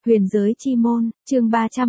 Huyền giới chi môn, chương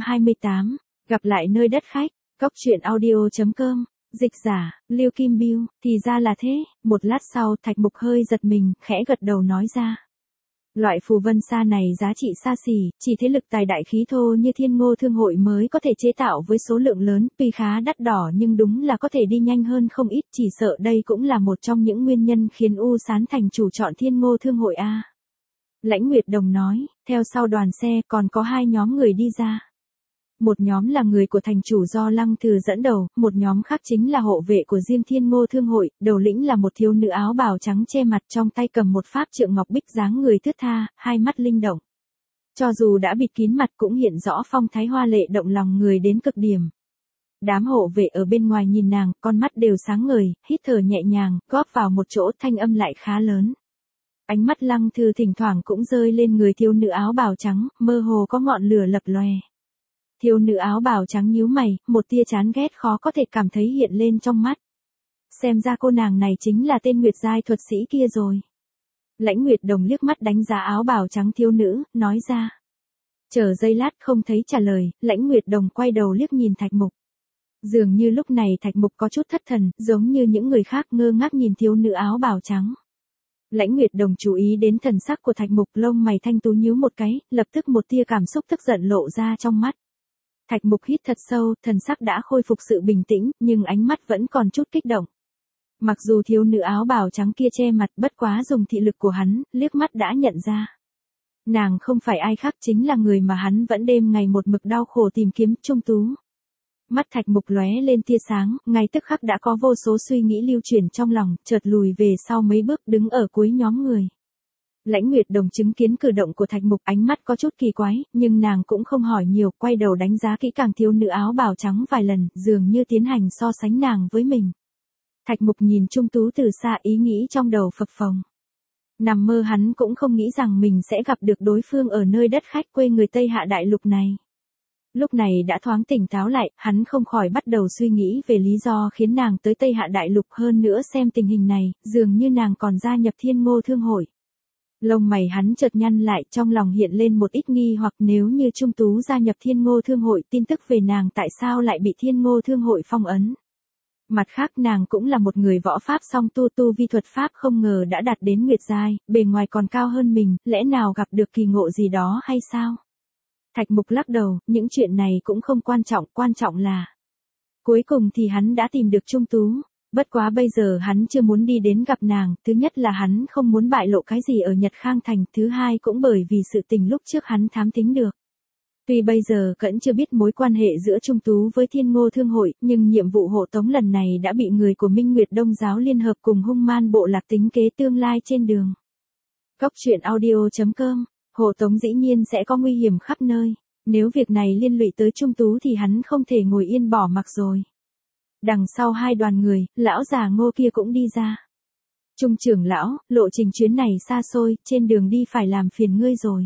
328, gặp lại nơi đất khách, Cốc truyện audio.com, dịch giả, Lưu Kim Biêu, thì ra là thế, một lát sau Thạch Mục hơi giật mình, khẽ gật đầu nói ra. Loại phù vân sa này giá trị xa xỉ, chỉ thế lực tài đại khí thô như Thiên Ngô Thương Hội mới có thể chế tạo với số lượng lớn, tuy khá đắt đỏ nhưng đúng là có thể đi nhanh hơn không ít, chỉ sợ đây cũng là một trong những nguyên nhân khiến U Sán thành chủ chọn Thiên Ngô Thương Hội a. Lãnh Nguyệt Đồng nói, theo sau đoàn xe còn có hai nhóm người đi ra. Một nhóm là người của thành chủ do Lăng Từ dẫn đầu, một nhóm khác chính là hộ vệ của riêng Thiên Ngô Thương Hội, đầu lĩnh là một thiếu nữ áo bào trắng che mặt trong tay cầm một pháp trượng ngọc bích dáng người thướt tha, hai mắt linh động. Cho dù đã bịt kín mặt cũng hiện rõ phong thái hoa lệ động lòng người đến cực điểm. Đám hộ vệ ở bên ngoài nhìn nàng, con mắt đều sáng ngời, hít thở nhẹ nhàng, góp vào một chỗ thanh âm lại khá lớn. Ánh mắt Lăng Thư thỉnh thoảng cũng rơi lên người thiếu nữ áo bào trắng, mơ hồ có ngọn lửa lập lòe. Thiếu nữ áo bào trắng nhíu mày, một tia chán ghét khó có thể cảm thấy hiện lên trong mắt. Xem ra cô nàng này chính là tên Nguyệt giai thuật sĩ kia rồi. Lãnh Nguyệt Đồng liếc mắt đánh giá áo bào trắng thiếu nữ, nói ra. Chờ giây lát không thấy trả lời, Lãnh Nguyệt Đồng quay đầu liếc nhìn Thạch Mục. Dường như lúc này Thạch Mục có chút thất thần, giống như những người khác ngơ ngác nhìn thiếu nữ áo bào trắng. Lãnh Nguyệt Đồng chú ý đến thần sắc của Thạch Mục, lông mày thanh tú nhíu một cái, lập tức một tia cảm xúc tức giận lộ ra trong mắt. Thạch Mục hít thật sâu, thần sắc đã khôi phục sự bình tĩnh, nhưng ánh mắt vẫn còn chút kích động. Mặc dù thiếu nữ áo bào trắng kia che mặt, bất quá dùng thị lực của hắn, liếc mắt đã nhận ra. Nàng không phải ai khác, chính là người mà hắn vẫn đêm ngày một mực đau khổ tìm kiếm, Trung Tú. Mắt Thạch Mục lóe lên tia sáng, ngay tức khắc đã có vô số suy nghĩ lưu chuyển trong lòng, chợt lùi về sau mấy bước đứng ở cuối nhóm người. Lãnh Nguyệt Đồng chứng kiến cử động của Thạch Mục, ánh mắt có chút kỳ quái, nhưng nàng cũng không hỏi nhiều, quay đầu đánh giá kỹ càng thiếu nữ áo bào trắng vài lần, dường như tiến hành so sánh nàng với mình. Thạch Mục nhìn Trung Tú từ xa, ý nghĩ trong đầu phập phồng. Nằm mơ hắn cũng không nghĩ rằng mình sẽ gặp được đối phương ở nơi đất khách quê người Tây Hạ Đại Lục này. Lúc này đã thoáng tỉnh táo lại, hắn không khỏi bắt đầu suy nghĩ về lý do khiến nàng tới Tây Hạ Đại Lục, hơn nữa xem tình hình này, dường như nàng còn gia nhập Thiên Ngô Thương Hội. Lông mày hắn chợt nhăn lại, trong lòng hiện lên một ít nghi hoặc, nếu như Trung Tú gia nhập Thiên Ngô Thương Hội, tin tức về nàng tại sao lại bị Thiên Ngô Thương Hội phong ấn. Mặt khác nàng cũng là một người võ pháp song tu vi thuật pháp không ngờ đã đạt đến Nguyệt giai, bề ngoài còn cao hơn mình, lẽ nào gặp được kỳ ngộ gì đó hay sao? Thạch Mục lắc đầu, những chuyện này cũng không quan trọng là cuối cùng thì hắn đã tìm được Trung Tú. Bất quá bây giờ hắn chưa muốn đi đến gặp nàng, thứ nhất là hắn không muốn bại lộ cái gì ở Nhật Khang Thành, thứ hai cũng bởi vì sự tình lúc trước hắn thám thính được. Tuy bây giờ vẫn chưa biết mối quan hệ giữa Trung Tú với Thiên Ngô Thương Hội, nhưng nhiệm vụ hộ tống lần này đã bị người của Minh Nguyệt Đông Giáo liên hợp cùng hung man bộ lạc tính kế tương lai trên đường. Cốc truyện audio.com, hộ tống dĩ nhiên sẽ có nguy hiểm khắp nơi, nếu việc này liên lụy tới Trung Tú thì hắn không thể ngồi yên bỏ mặc rồi. Đằng sau hai đoàn người, lão già Ngô kia cũng đi ra. Trung trưởng lão, lộ trình chuyến này xa xôi, trên đường đi phải làm phiền ngươi rồi.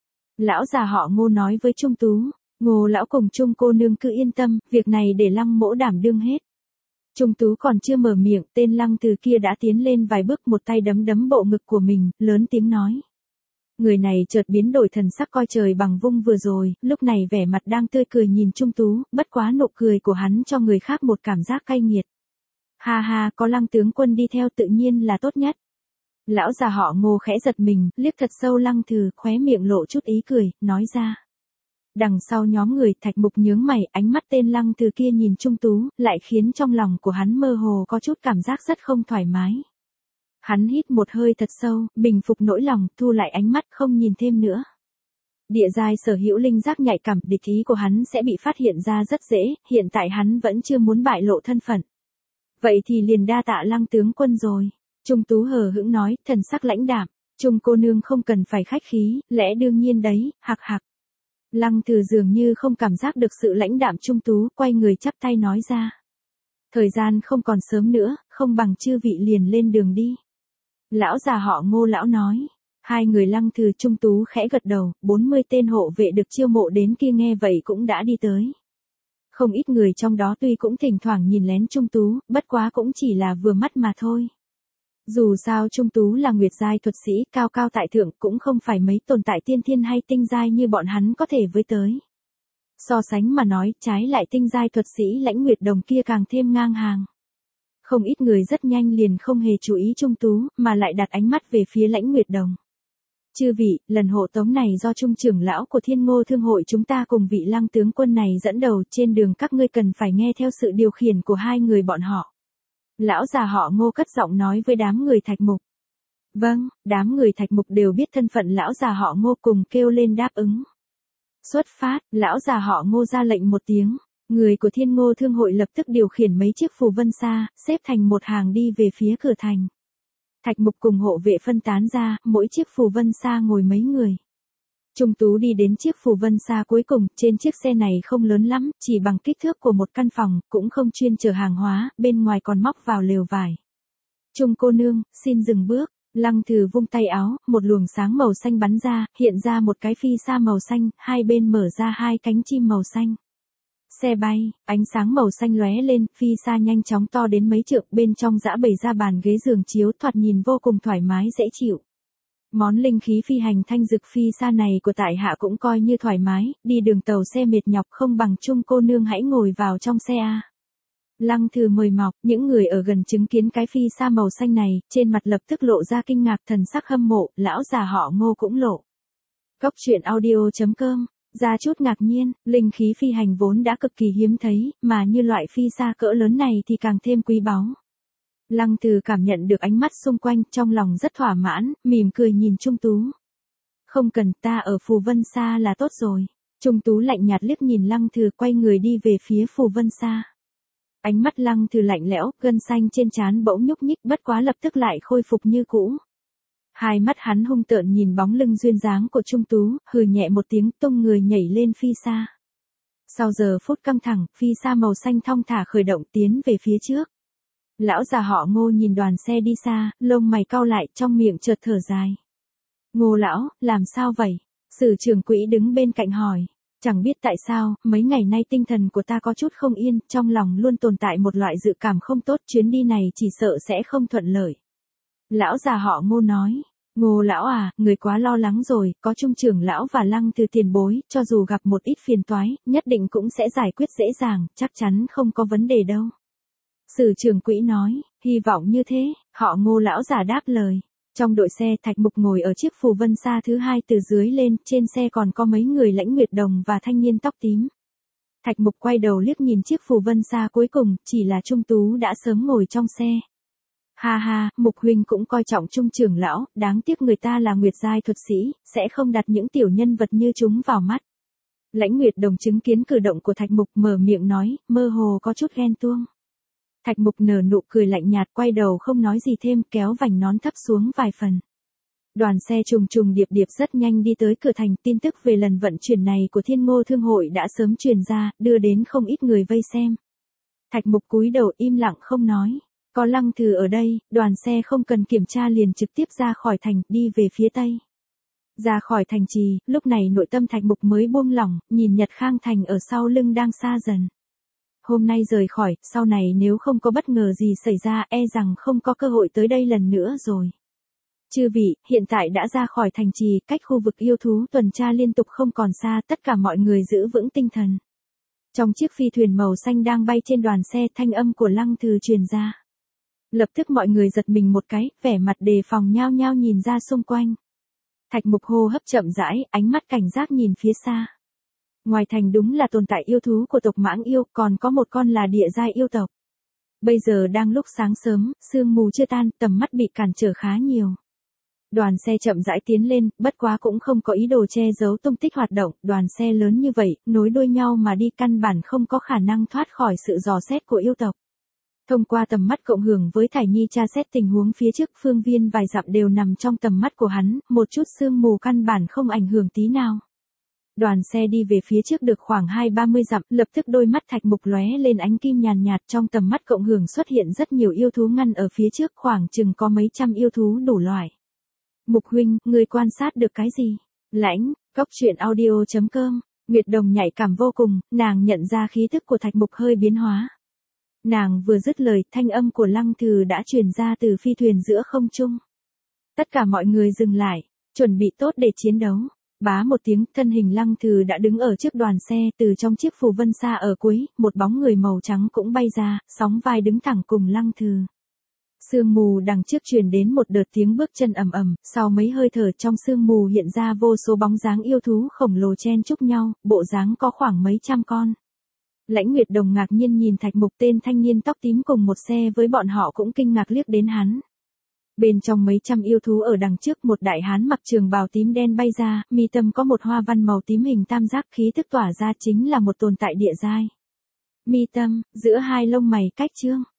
Lão già họ Ngô nói với Trung Tú, Ngô lão cùng Trung cô nương cứ yên tâm, việc này để Lăng mỗ đảm đương hết. Trung Tú còn chưa mở miệng, tên Lăng Từ kia đã tiến lên vài bước, một tay đấm bộ ngực của mình, lớn tiếng nói. Người này chợt biến đổi thần sắc, coi trời bằng vung vừa rồi, lúc này vẻ mặt đang tươi cười nhìn Trung Tú, bất quá nụ cười của hắn cho người khác một cảm giác cay nghiệt. Ha ha, có Lăng tướng quân đi theo tự nhiên là tốt nhất. Lão già họ Ngô khẽ giật mình, liếc thật sâu Lăng Từ, khóe miệng lộ chút ý cười, nói ra. Đằng sau nhóm người, Thạch Mục nhướng mày, ánh mắt tên Lăng Từ kia nhìn Trung Tú, lại khiến trong lòng của hắn mơ hồ có chút cảm giác rất không thoải mái. Hắn hít một hơi thật sâu, bình phục nỗi lòng, thu lại ánh mắt không nhìn thêm nữa. Địa giai sở hữu linh giác nhạy cảm, địch ý của hắn sẽ bị phát hiện ra rất dễ, hiện tại hắn vẫn chưa muốn bại lộ thân phận. Vậy thì liền đa tạ Lăng tướng quân rồi. Trung Tú hờ hững nói, thần sắc lãnh đạm, Trung cô nương không cần phải khách khí, lẽ đương nhiên đấy, hạc hạc. Lăng Từ dường như không cảm giác được sự lãnh đạm Trung Tú, quay người chắp tay nói ra. Thời gian không còn sớm nữa, không bằng chư vị liền lên đường đi. Lão già họ Ngô lão nói. Hai người Lăng Từ Trung Tú khẽ gật đầu, 40 tên hộ vệ được chiêu mộ đến kia nghe vậy cũng đã đi tới. Không ít người trong đó tuy cũng thỉnh thoảng nhìn lén Trung Tú, bất quá cũng chỉ là vừa mắt mà thôi. Dù sao Trung Tú là nguyệt giai thuật sĩ cao cao tại thượng cũng không phải mấy tồn tại tiên thiên hay tinh giai như bọn hắn có thể với tới. So sánh mà nói, trái lại tinh giai thuật sĩ Lãnh Nguyệt Đồng kia càng thêm ngang hàng. Không ít người rất nhanh liền không hề chú ý Trung Tú, mà lại đặt ánh mắt về phía Lãnh Nguyệt Đồng. Chư vị, lần hộ tống này do Trung trưởng lão của Thiên Ngô Thương hội chúng ta cùng vị Lăng tướng quân này dẫn đầu, trên đường các ngươi cần phải nghe theo sự điều khiển của hai người bọn họ. Lão già họ Ngô cất giọng nói với đám người Thạch Mục. Vâng, đám người Thạch Mục đều biết thân phận lão già họ Ngô cùng kêu lên đáp ứng. Xuất phát, lão già họ Ngô ra lệnh một tiếng, người của Thiên Ngô Thương hội lập tức điều khiển mấy chiếc phù vân xa, xếp thành một hàng đi về phía cửa thành. Thạch Mục cùng hộ vệ phân tán ra, mỗi chiếc phù vân xa ngồi mấy người. Trung Tú đi đến chiếc phù vân xa cuối cùng, trên chiếc xe này không lớn lắm, chỉ bằng kích thước của một căn phòng, cũng không chuyên chở hàng hóa, bên ngoài còn móc vào lều vải. Trung cô nương, xin dừng bước. Lăng Thừ vung tay áo, một luồng sáng màu xanh bắn ra, hiện ra một cái phi sa màu xanh, hai bên mở ra hai cánh chim màu xanh. Xe bay, ánh sáng màu xanh lóe lên, phi sa nhanh chóng to đến mấy trượng, bên trong dã bày ra bàn ghế giường chiếu, thoạt nhìn vô cùng thoải mái dễ chịu. Món linh khí phi hành thanh dực phi sa này của tại hạ cũng coi như thoải mái, đi đường tàu xe mệt nhọc không bằng Trung cô nương hãy ngồi vào trong xe a. Lăng Thừ mời mọc, những người ở gần chứng kiến cái phi sa màu xanh này, trên mặt lập tức lộ ra kinh ngạc thần sắc hâm mộ, lão già họ Ngô cũng lộ. Cốc truyện audio.com, ra chút ngạc nhiên, linh khí phi hành vốn đã cực kỳ hiếm thấy, mà như loại phi sa cỡ lớn này thì càng thêm quý báu. Lăng Thừ cảm nhận được ánh mắt xung quanh, trong lòng rất thỏa mãn, mỉm cười nhìn Trung Tú. Không cần, ta ở phù vân sa là tốt rồi. Trung Tú lạnh nhạt liếc nhìn Lăng Thừ, quay người đi về phía phù vân sa. Ánh mắt Lăng Thừ lạnh lẽo, gân xanh trên trán bỗng nhúc nhích, bất quá lập tức lại khôi phục như cũ. Hai mắt hắn hung tợn nhìn bóng lưng duyên dáng của Trung Tú, hừ nhẹ một tiếng, tung người nhảy lên phi sa. Sau giờ phút căng thẳng, phi sa màu xanh thong thả khởi động tiến về phía trước. Lão già họ Ngô nhìn đoàn xe đi xa, lông mày cau lại, trong miệng chợt thở dài. Ngô lão, làm sao vậy? Sử trưởng quỹ đứng bên cạnh hỏi. Chẳng biết tại sao, mấy ngày nay tinh thần của ta có chút không yên, trong lòng luôn tồn tại một loại dự cảm không tốt, chuyến đi này chỉ sợ sẽ không thuận lợi. Lão già họ Ngô nói, Ngô lão à, người quá lo lắng rồi, có Trung trưởng lão và Lăng Từ tiền bối, cho dù gặp một ít phiền toái, nhất định cũng sẽ giải quyết dễ dàng, chắc chắn không có vấn đề đâu. Sử trưởng quỹ nói, hy vọng như thế, họ Ngô lão già đáp lời. Trong đội xe Thạch Mục ngồi ở chiếc phù vân xa thứ hai từ dưới lên, trên xe còn có mấy người Lãnh Nguyệt Đồng và thanh niên tóc tím. Thạch Mục quay đầu liếc nhìn chiếc phù vân xa cuối cùng, chỉ là Trung Tú đã sớm ngồi trong xe. Ha ha, Mục huynh cũng coi trọng Trung trưởng lão, đáng tiếc người ta là nguyệt giai thuật sĩ, sẽ không đặt những tiểu nhân vật như chúng vào mắt. Lãnh Nguyệt Đồng chứng kiến cử động của Thạch Mục mở miệng nói, mơ hồ có chút ghen tuông. Thạch Mục nở nụ cười lạnh nhạt, quay đầu không nói gì thêm, kéo vành nón thấp xuống vài phần. Đoàn xe trùng trùng điệp điệp rất nhanh đi tới cửa thành, tin tức về lần vận chuyển này của Thiên Ngô Thương hội đã sớm truyền ra, đưa đến không ít người vây xem. Thạch Mục cúi đầu im lặng không nói. Có Lăng Thừ ở đây, đoàn xe không cần kiểm tra liền trực tiếp ra khỏi thành, đi về phía tây. Ra khỏi thành trì, lúc này nội tâm Thạch Mục mới buông lỏng, nhìn Nhật Khang Thành ở sau lưng đang xa dần. Hôm nay rời khỏi, sau này nếu không có bất ngờ gì xảy ra, e rằng không có cơ hội tới đây lần nữa rồi. Chư vị, hiện tại đã ra khỏi thành trì, cách khu vực yêu thú tuần tra liên tục không còn xa, tất cả mọi người giữ vững tinh thần. Trong chiếc phi thuyền màu xanh đang bay trên đoàn xe, thanh âm của Lăng Thừ truyền ra. Lập tức mọi người giật mình một cái, vẻ mặt đề phòng nhao nhao nhìn ra xung quanh. Thạch Mục hô hấp chậm rãi, ánh mắt cảnh giác nhìn phía xa. Ngoài thành đúng là tồn tại yêu thú của tộc Mãng Yêu, còn có một con là địa giai yêu tộc. Bây giờ đang lúc sáng sớm, sương mù chưa tan, tầm mắt bị cản trở khá nhiều. Đoàn xe chậm rãi tiến lên, bất quá cũng không có ý đồ che giấu tung tích hoạt động, đoàn xe lớn như vậy, nối đuôi nhau mà đi căn bản không có khả năng thoát khỏi sự dò xét của yêu tộc. Thông qua tầm mắt cộng hưởng với Thải Nhi tra xét tình huống phía trước, phương viên vài dặm đều nằm trong tầm mắt của hắn, một chút sương mù căn bản không ảnh hưởng tí nào. Đoàn xe đi về phía trước được khoảng 20-30 dặm, lập tức đôi mắt Thạch Mục lóe lên ánh kim nhàn nhạt, trong tầm mắt cộng hưởng xuất hiện rất nhiều yêu thú ngăn ở phía trước, khoảng chừng có mấy trăm yêu thú đủ loại. Mục huynh, người quan sát được cái gì? Lãnh, Cốc truyện audio.com, Nguyệt Đồng nhạy cảm vô cùng, nàng nhận ra khí tức của Thạch Mục hơi biến hóa. Nàng vừa dứt lời, thanh âm của Lăng Thừ đã truyền ra từ phi thuyền giữa không trung. Tất cả mọi người dừng lại, chuẩn bị tốt để chiến đấu. Bá một tiếng, thân hình Lăng Thừ đã đứng ở trước đoàn xe, từ trong chiếc phù vân xa ở cuối, một bóng người màu trắng cũng bay ra, sóng vai đứng thẳng cùng Lăng Thừ. Sương mù đằng trước truyền đến một đợt tiếng bước chân ầm ầm, sau mấy hơi thở trong sương mù hiện ra vô số bóng dáng yêu thú khổng lồ chen chúc nhau, bộ dáng có khoảng mấy trăm con. Lãnh Nguyệt Đồng ngạc nhiên nhìn Thạch Mục, tên thanh niên tóc tím cùng một xe với bọn họ cũng kinh ngạc liếc đến hắn. Bên trong mấy trăm yêu thú ở đằng trước, một đại hán mặc trường bào tím đen bay ra, mi tâm có một hoa văn màu tím hình tam giác, khí tức tỏa ra chính là một tồn tại địa giai. Mi tâm, giữa hai lông mày cách trương,